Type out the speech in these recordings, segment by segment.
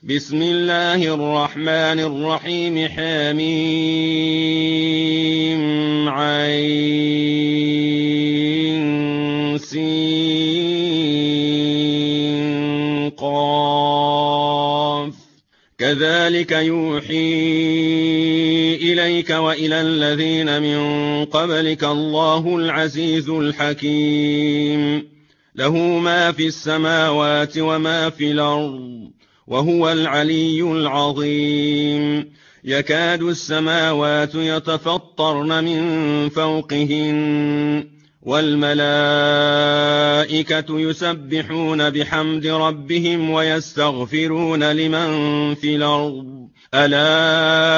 بسم الله الرحمن الرحيم حميم عين سين قاف كذلك يوحي إليك وإلى الذين من قبلك الله العزيز الحكيم له ما في السماوات وما في الأرض وهو العلي العظيم يكاد السماوات يتفطرن من فوقهن والملائكة يسبحون بحمد ربهم ويستغفرون لمن في الأرض ألا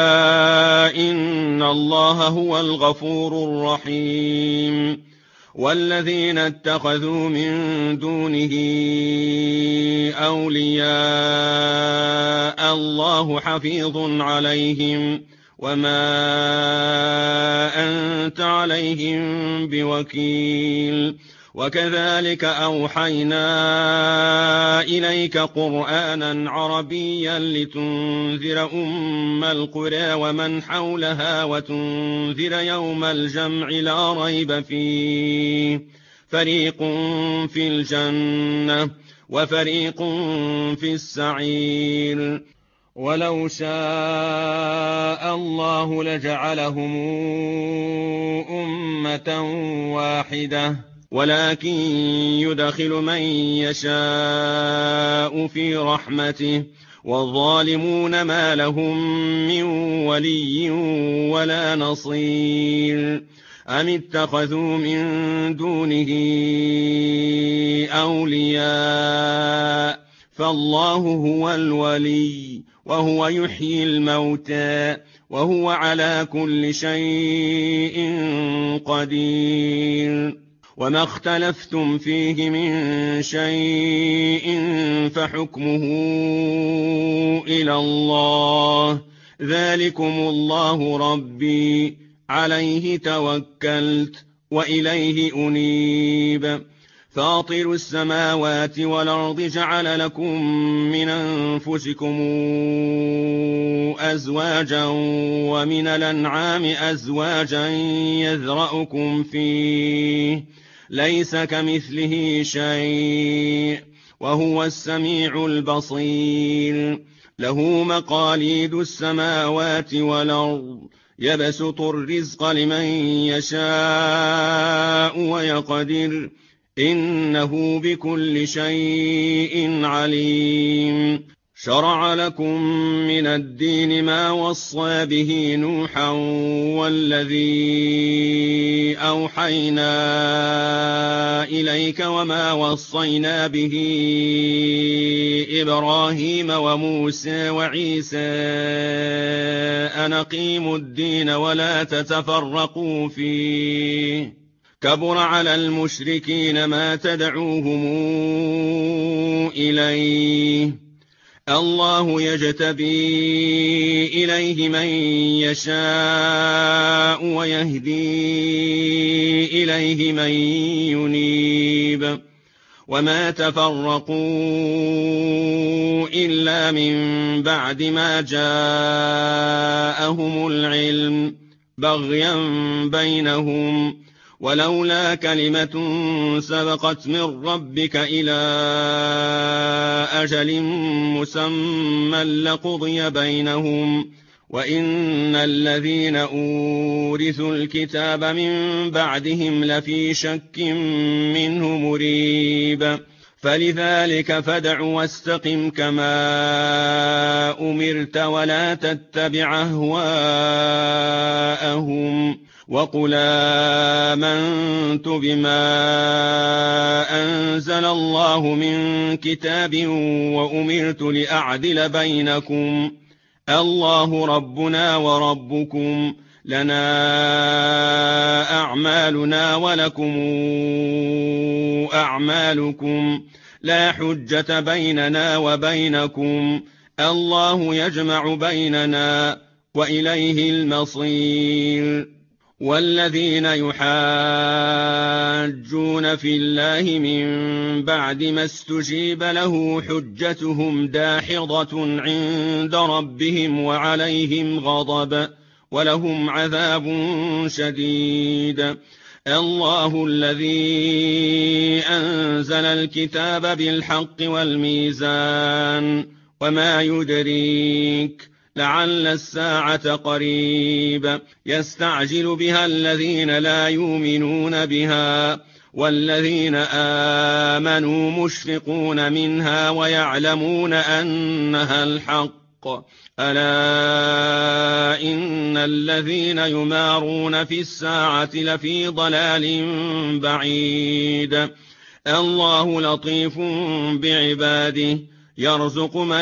إن الله هو الغفور الرحيم والذين اتخذوا من دونه أولياء الله حفيظ عليهم وما أنت عليهم بوكيل وكذلك أوحينا إليك قرآنا عربيا لتنذر أم القرى ومن حولها وتنذر يوم الجمع لا ريب فيه فريق في الجنة وفريق في السعير ولو شاء الله لجعلهم أمة واحدة ولكن يدخل من يشاء في رحمته والظالمون ما لهم من ولي ولا نصير أم اتخذوا من دونه أولياء فالله هو الولي وهو يحيي الموتى وهو على كل شيء قدير وما اختلفتم فيه من شيء فحكمه إلى الله ذلكم الله ربي عليه توكلت وإليه أنيب فاطر السماوات والأرض جعل لكم من أنفسكم أزواجا ومن الأنعام أزواجا يذرأكم فيه ليس كمثله شيء وهو السميع البصير له مقاليد السماوات والأرض يبسط الرزق لمن يشاء ويقدر إنه بكل شيء عليم شرع لكم من الدين ما وصى به نوحا والذي أوحينا إليك وما وصينا به إبراهيم وموسى وعيسى أن أقيموا الدين ولا تتفرقوا فيه كبر على المشركين ما تدعوهم إليه الله يجتبي إليه من يشاء ويهدي إليه من ينيب وما تفرقوا إلا من بعد ما جاءهم العلم بغيا بينهم ولولا كلمة سبقت من ربك إلى أجل مسمى لقضي بينهم وإن الذين أورثوا الكتاب من بعدهم لفي شك منه مريب فلذلك فادع واستقم كما أمرت ولا تتبع أهواءهم وقل آمنت بما أنزل الله من كتاب وأمرت لأعدل بينكم الله ربنا وربكم لنا أعمالنا ولكم أعمالكم لا حجة بيننا وبينكم الله يجمع بيننا وإليه المصير والذين يحاجون في الله من بعد ما استجيب له حجتهم داحضة عند ربهم وعليهم غضب ولهم عذاب شديد. الله الذي أنزل الكتاب بالحق والميزان وما يدريك لعل الساعة قريب يستعجل بها الذين لا يؤمنون بها والذين آمنوا مشفقون منها ويعلمون أنها الحق ألا إن الذين يمارون في الساعة لفي ضلال بعيد. الله لطيف بعباده يرزق من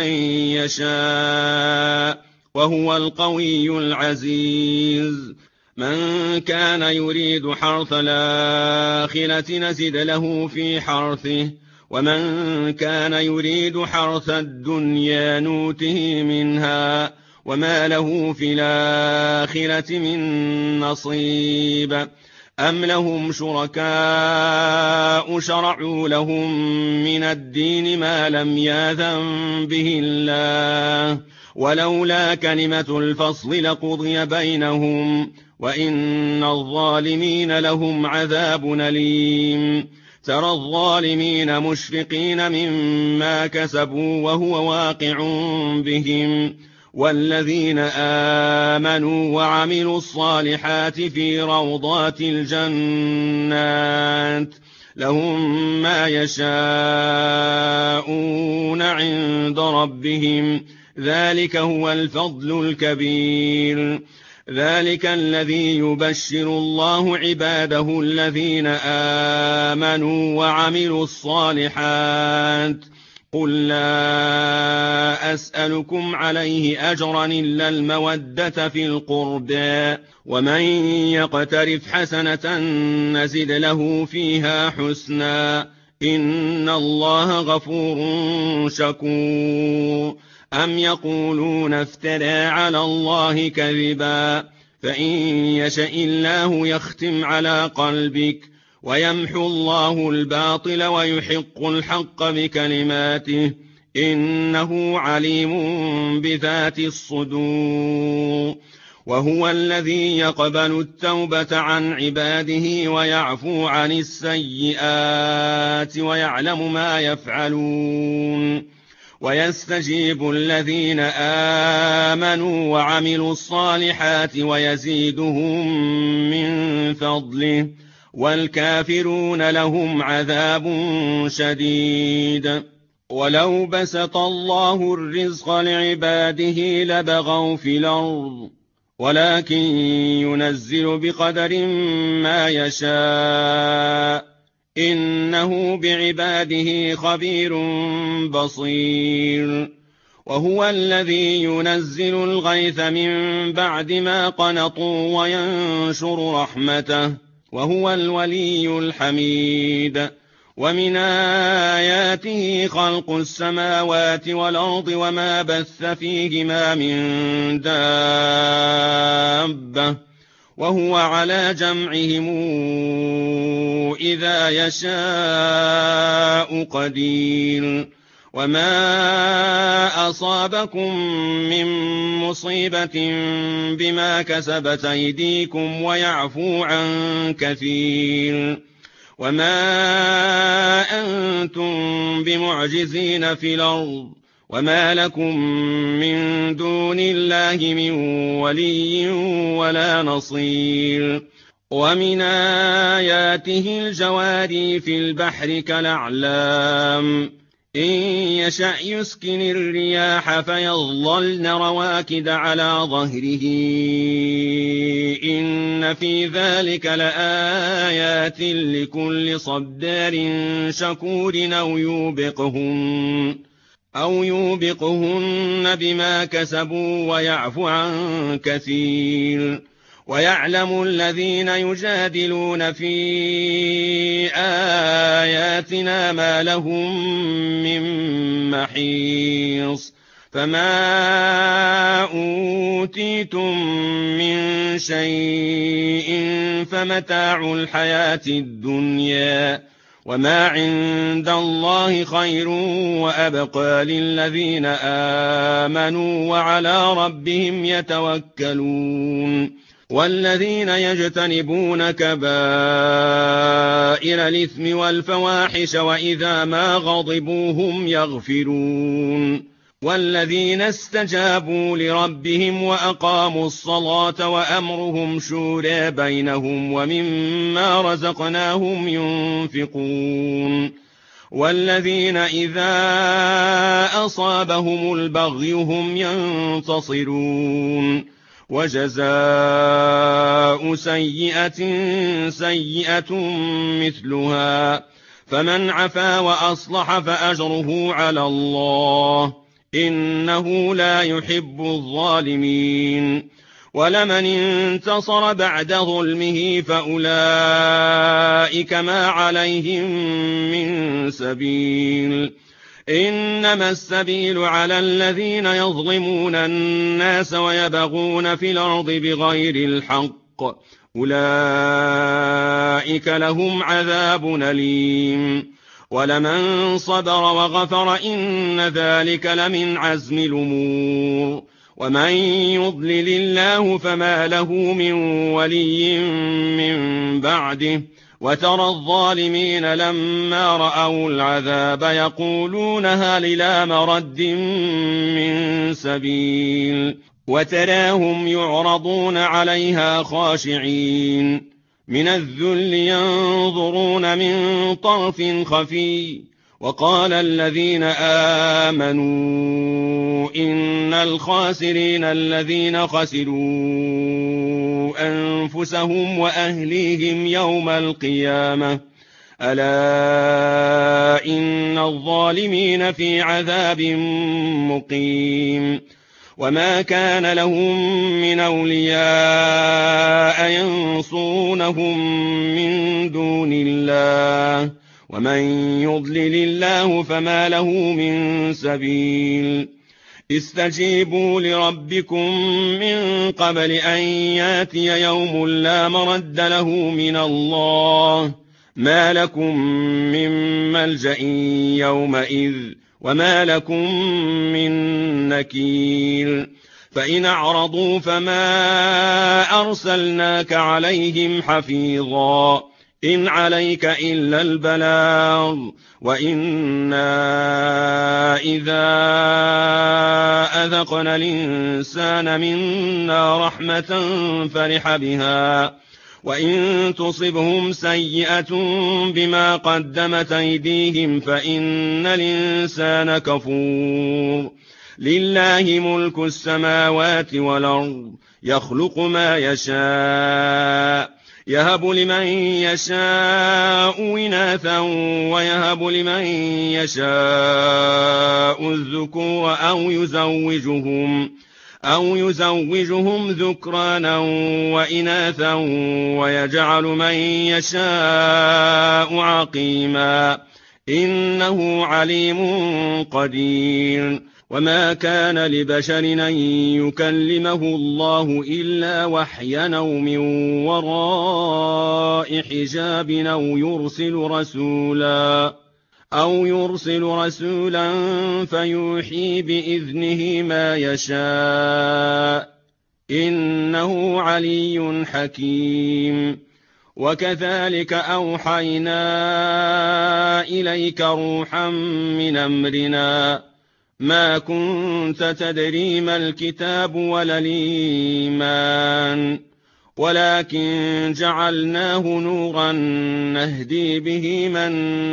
يشاء وهو القوي العزيز. من كان يريد حرث الآخرة نزد له في حرثه ومن كان يريد حرث الدنيا نوته منها وما له في الآخرة من نصيب. أم لهم شركاء شرعوا لهم من الدين ما لم يأذن به الله ولولا كلمة الفصل لقضي بينهم وإن الظالمين لهم عذاب أليم. ترى الظالمين مشفقين مما كسبوا وهو واقع بهم والذين آمنوا وعملوا الصالحات في روضات الجنات لهم ما يشاءون عند ربهم ذلك هو الفضل الكبير. ذلك الذي يبشر الله عباده الذين آمنوا وعملوا الصالحات. قل لا أسألكم عليه أجرا إلا المودة في القربى ومن يقترف حسنة نزد له فيها حسنا إن الله غفور شكور. أم يقولون افترى على الله كذبا فإن يشأ الله يختم على قلبك ويمحو الله الباطل ويحق الحق بكلماته إنه عليم بذات الصدور. وهو الذي يقبل التوبة عن عباده ويعفو عن السيئات ويعلم ما يفعلون ويستجيب الذين آمنوا وعملوا الصالحات ويزيدهم من فضله والكافرون لهم عذاب شديد. ولو بسط الله الرزق لعباده لبغوا في الأرض ولكن ينزل بقدر ما يشاء إنه بعباده خبير بصير. وهو الذي ينزل الغيث من بعد ما قنطوا وينشر رحمته وهو الولي الحميد. ومن آياته خلق السماوات والأرض وما بث فيهما من دابة وهو على جمعهم إذا يشاء قدير. وما أصابكم من مصيبة بما كسبت أيديكم ويعفو عن كثير. وما أنتم بمعجزين في الأرض وما لكم من دون الله من ولي ولا نصير. ومن آياته الجواري في البحر كالأعلام إن يشأ يسكن الرياح فيظللن رواكد على ظهره إن في ذلك لآيات لكل صبار شكور أو يوبقهن بما كسبوا ويعفو عن كثير. ويعلم الذين يجادلون في آياتنا ما لهم من محيص فما أوتيتم من شيء فمتاع الحياة الدنيا وما عند الله خير وأبقى للذين آمنوا وعلى ربهم يتوكلون والذين يجتنبون كبائر الإثم والفواحش وإذا ما غضبوا هم يغفرون والذين استجابوا لربهم وأقاموا الصلاة وأمرهم شورى بينهم ومما رزقناهم ينفقون والذين إذا أصابهم البغي هم ينتصرون وجزاء سيئة سيئة مثلها فمن عفا وأصلح فأجره على الله إنه لا يحب الظالمين ولمن انتصر بعد ظلمه فأولئك ما عليهم من سبيل إنما السبيل على الذين يظلمون الناس ويبغون في الأرض بغير الحق أولئك لهم عذاب أليم ولمن صبر وغفر إن ذلك لمن عزم الأمور ومن يضلل الله فما له من ولي من بعده وترى الظالمين لما رأوا العذاب يقولون هل إلى مرد من سبيل وتراهم يعرضون عليها خاشعين من الذل ينظرون من طرف خفي وقال الذين آمنوا إن الخاسرين الذين خسروا أنفسهم وأهليهم يوم القيامة ألا إن الظالمين في عذاب مقيم وما كان لهم من أولياء ينصونهم من دون الله ومن يضلل الله فما له من سبيل استجيبوا لربكم من قبل أن ياتي يوم لا مرد له من الله ما لكم من ملجأ يومئذ وما لكم من نكير فإن أعرضوا فما أرسلناك عليهم حفيظا إن عليك إلا البلاغ وإنا إذا أذقنا الإنسان منا رحمة فرح بها وإن تصبهم سيئة بما قدمت أيديهم فإن الإنسان كفور لله ملك السماوات والأرض يخلق ما يشاء يهب لمن يشاء إناثا ويهب لمن يشاء الذكور أو يزوجهم ذكرانا وإناثا ويجعل من يشاء عقيما إنه عليم قدير وما كان لبشر أن يكلمه الله إلا وحيا أو من وراء حجاب أو يرسل رسولا فيوحي بإذنه ما يشاء إنه علي حكيم وكذلك أوحينا إليك روحا من أمرنا ما كنت تدري ما الكتاب ولا الإيمان ولكن جعلناه نورا نهدي به من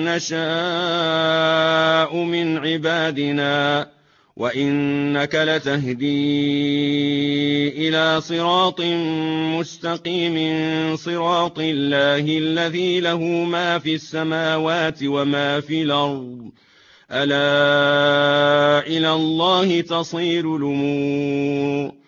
نشاء من عبادنا وإنك لتهدي إلى صراط مستقيم صراط الله الذي له ما في السماوات وما في الأرض ألا إلى الله تصير الأمور